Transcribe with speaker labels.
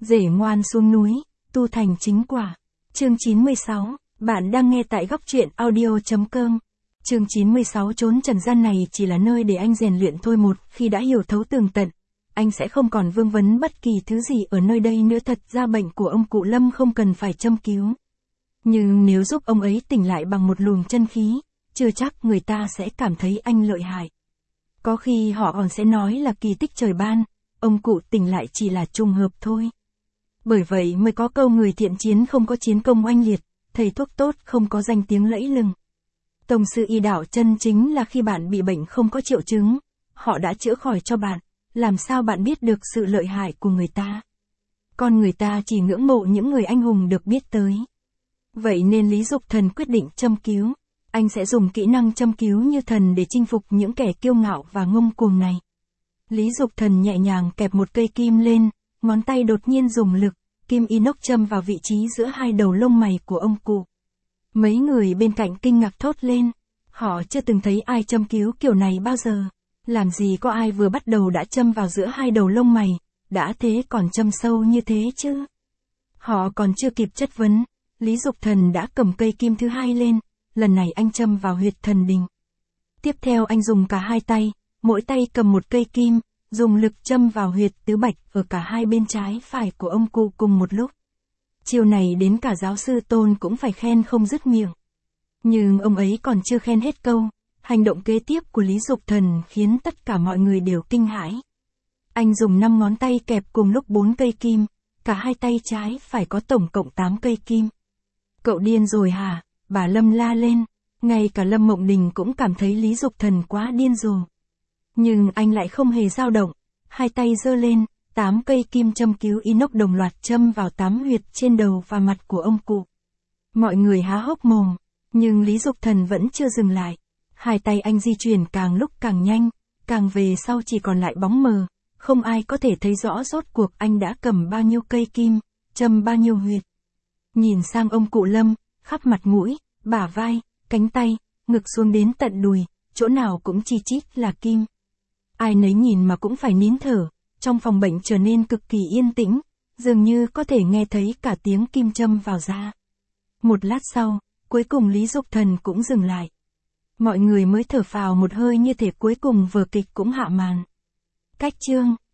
Speaker 1: Rể ngoan xuống núi, tu thành chính quả. Chương 96, bạn đang nghe tại góc truyện audio.com. Chương 96 chốn trần gian này chỉ là nơi để anh rèn luyện thôi, một khi đã hiểu thấu tường tận, anh sẽ không còn vương vấn bất kỳ thứ gì ở nơi đây nữa. Thật ra bệnh của ông cụ Lâm không cần phải châm cứu. Nhưng nếu giúp ông ấy tỉnh lại bằng một luồng chân khí, chưa chắc người ta sẽ cảm thấy anh lợi hại. Có khi họ còn sẽ nói là kỳ tích trời ban, ông cụ tỉnh lại chỉ là trùng hợp thôi. Bởi vậy mới có câu người thiện chiến không có chiến công oanh liệt, thầy thuốc tốt không có danh tiếng lẫy lừng. Tổng sư y đạo chân chính là khi bạn bị bệnh không có triệu chứng, họ đã chữa khỏi cho bạn, làm sao bạn biết được sự lợi hại của người ta? Con người ta chỉ ngưỡng mộ những người anh hùng được biết tới. Vậy nên Lý Dục Thần quyết định châm cứu. Anh sẽ dùng kỹ năng châm cứu như thần để chinh phục những kẻ kiêu ngạo và ngông cuồng này. Lý Dục Thần nhẹ nhàng kẹp một cây kim lên, ngón tay đột nhiên dùng lực, kim inox châm vào vị trí giữa hai đầu lông mày của ông cụ. Mấy người bên cạnh kinh ngạc thốt lên. Họ chưa từng thấy ai châm cứu kiểu này bao giờ. Làm gì có ai vừa bắt đầu đã châm vào giữa hai đầu lông mày, đã thế còn châm sâu như thế chứ. Họ còn chưa kịp chất vấn, Lý Dục Thần đã cầm cây kim thứ hai lên, lần này anh châm vào huyệt thần đình. Tiếp theo anh dùng cả hai tay, mỗi tay cầm một cây kim, dùng lực châm vào huyệt tứ bạch ở cả hai bên trái phải của ông cụ cùng một lúc. Chiều này đến cả giáo sư Tôn cũng phải khen không dứt miệng. Nhưng ông ấy còn chưa khen hết câu, hành động kế tiếp của Lý Dục Thần khiến tất cả mọi người đều kinh hãi. Anh dùng 5 ngón tay kẹp cùng lúc 4 cây kim, cả hai tay trái phải có tổng cộng 8 cây kim. Cậu điên rồi hả? Bà Lâm la lên, ngay cả Lâm Mộng Đình cũng cảm thấy Lý Dục Thần quá điên rồ. Nhưng anh lại không hề dao động, hai tay giơ lên, 8 cây kim châm cứu inox đồng loạt châm vào 8 huyệt trên đầu và mặt của ông cụ. Mọi người há hốc mồm, nhưng Lý Dục Thần vẫn chưa dừng lại. Hai tay anh di chuyển càng lúc càng nhanh, càng về sau chỉ còn lại bóng mờ, không ai có thể thấy rõ rốt cuộc anh đã cầm bao nhiêu cây kim, châm bao nhiêu huyệt. Nhìn sang ông cụ Lâm, khắp mặt mũi, bả vai, cánh tay, ngực xuống đến tận đùi, chỗ nào cũng chi chít là kim. Ai nấy nhìn mà cũng phải nín thở, trong phòng bệnh trở nên cực kỳ yên tĩnh, dường như có thể nghe thấy cả tiếng kim châm vào da. Một lát sau, cuối cùng Lý Dục Thần cũng dừng lại. Mọi người mới thở phào một hơi, như thể cuối cùng vở kịch cũng hạ màn. Cách chương